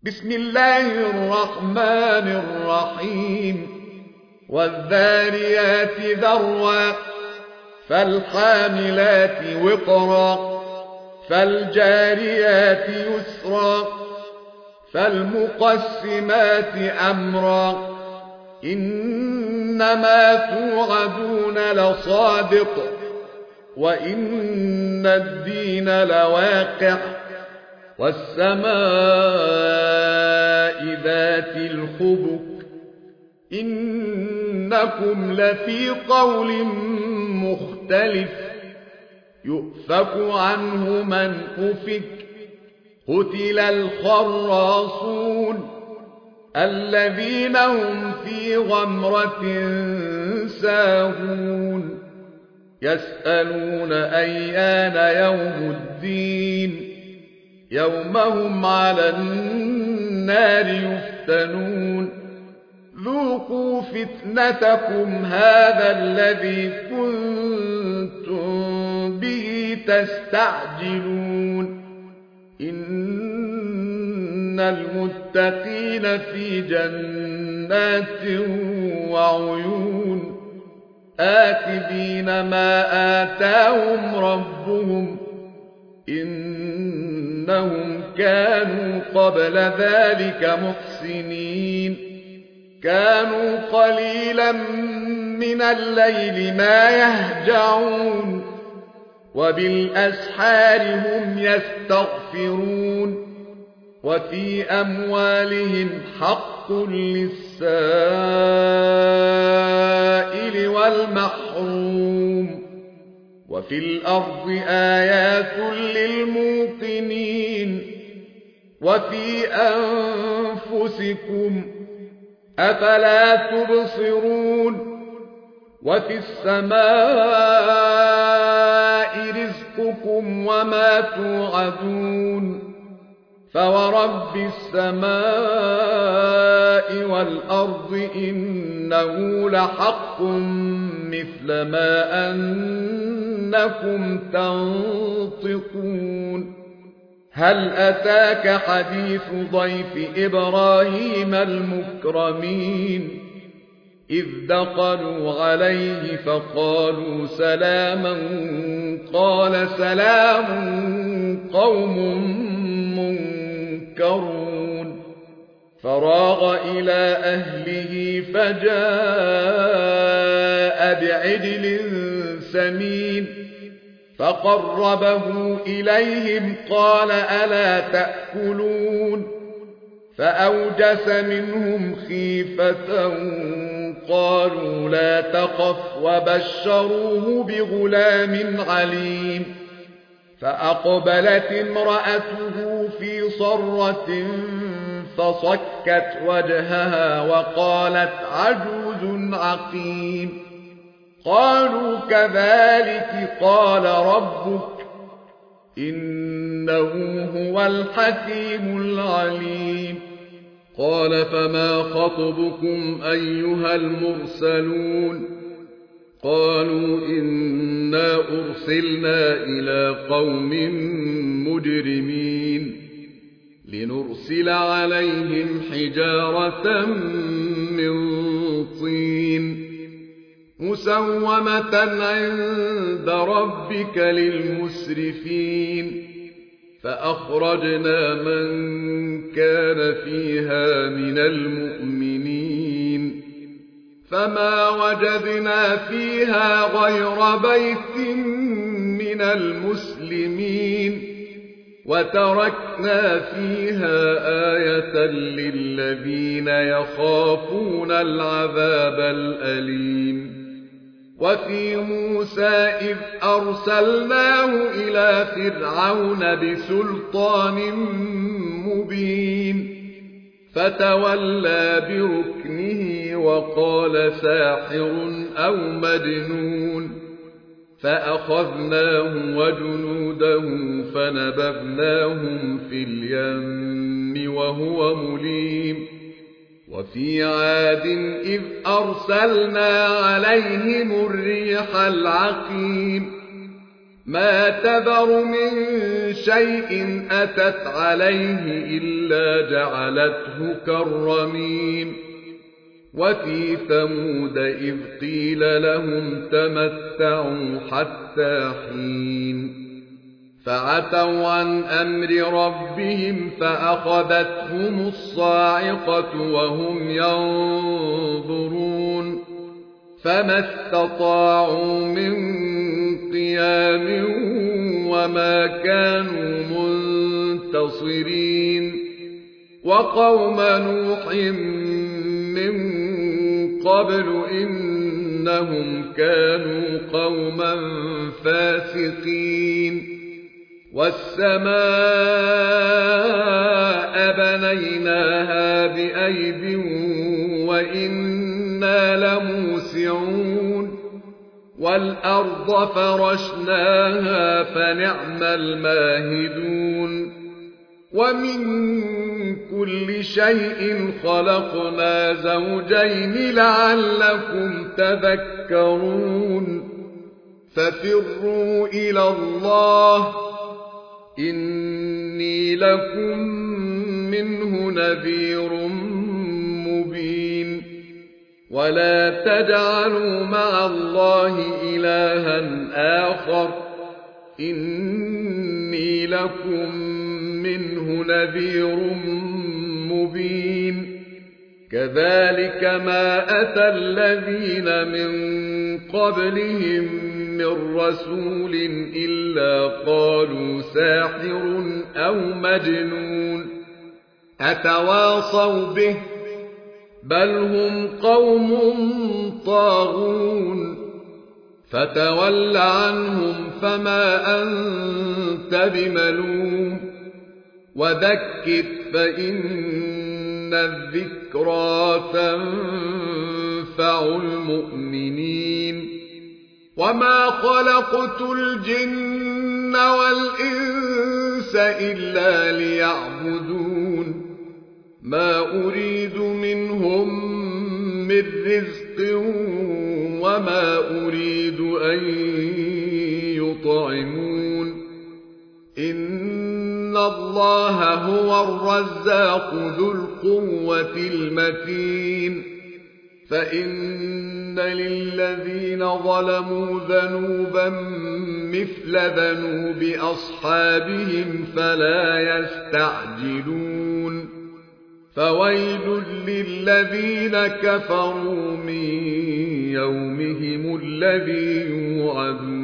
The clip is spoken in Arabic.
بسم الله الرحمن الرحيم والذاريات ذروا فالحاملات وقرا فالجاريات يسرا فالمقسمات أمرا إنما توعدون لصادق وإن الدين لواقع والسماء ذات الحبك إنكم لفي قول مختلف يؤفك عنه من أفك قتل الخراصون الذين هم في غمرة ساهون يسألون أيان يوم الدين يوم هم على النار يفتنون ذوقوا فتنتكم هذا الذي كنتم به تستعجلون إن المتقين في جنات وعيون آكلين ما آتاهم ربهم إنهم كانوا قبل ذلك محسنين كانوا قليلا من الليل ما يهجعون وبالأسحار هم يستغفرون وفي أموالهم حق للسائل والمحروم وفي الأرض آيات للموقنين وفي أنفسكم أفلا تبصرون وفي السماء رزقكم وما توعدون فورب السماء والأرض إنه لحق مثل ما أنكم تنطقون هل أتاك حديث ضيف إبراهيم المكرمين إذ دخلوا عليه فقالوا سلاما قال سلام قوم منكرون فراغ إلى أهله فجاء بعجل سمين فقربه إليهم قال ألا تأكلون فأوجس منهم خيفة قالوا لا تخف وبشروه بغلام عليم فأقبلت امرأته في صرة فصكت وجهها وقالت عجوز عقيم قالوا كذلك قال ربك إنه هو الحكيم العليم قال فما خطبكم أيها المرسلون قالوا إنا أرسلنا إلى قوم مجرمين لنرسل عليهم حجارة من طين مسومة عند ربك للمسرفين فأخرجنا من كان فيها من المؤمنين فما وجدنا فيها غير بيت من المسلمين وتركنا فيها آية للذين يخافون العذاب الأليم وفي موسى إذ أرسلناه إلى فرعون بسلطان مبين فتولى بركنه وقال ساحر أو مجنون فأخذناه وجنوده فنبذناهم في اليم وهو مليم وفي عاد إذ أرسلنا عليهم الريح العقيم ما تذر من شيء أتت عليه إلا جعلته كالرميم وفي ثمود إذ قيل لهم تمتعوا حتى حين فعتوا عن أمر ربهم فأخذتهم الصاعقة وهم ينظرون فما استطاعوا من قيام وما كانوا منتصرين وقوم نوح من قبل إنهم كانوا قوما فاسقين والسماء بنيناها بأيد وإنا لموسعون والأرض فرشناها فنعم الماهدون ومن كل شيء خلقنا زوجين لعلكم تذكرون ففروا إلى الله إني لكم منه نذير مبين ولا تجعلوا مع الله إلها آخر إني لكم منه نذير مبين كذلك ما أتى الذين من قبلهم من رسول إلا قالوا ساحر أو مجنون أتواصوا به بل هم قوم طاغون فتول عنهم فما أنت بملوم وذكر فإن الذكرى تنفع المؤمنين وما خلقت الجن والإنس إلا ليعبدون ما أريد منهم من رزق وما أريد أن يطعمون إن الله هو الرزاق ذو القوة المتين فإن للذين ظلموا ذنوبا مثل ذنوب أصحابهم فلا يستعجلون فويل للذين كفروا من يومهم الذي يوعدون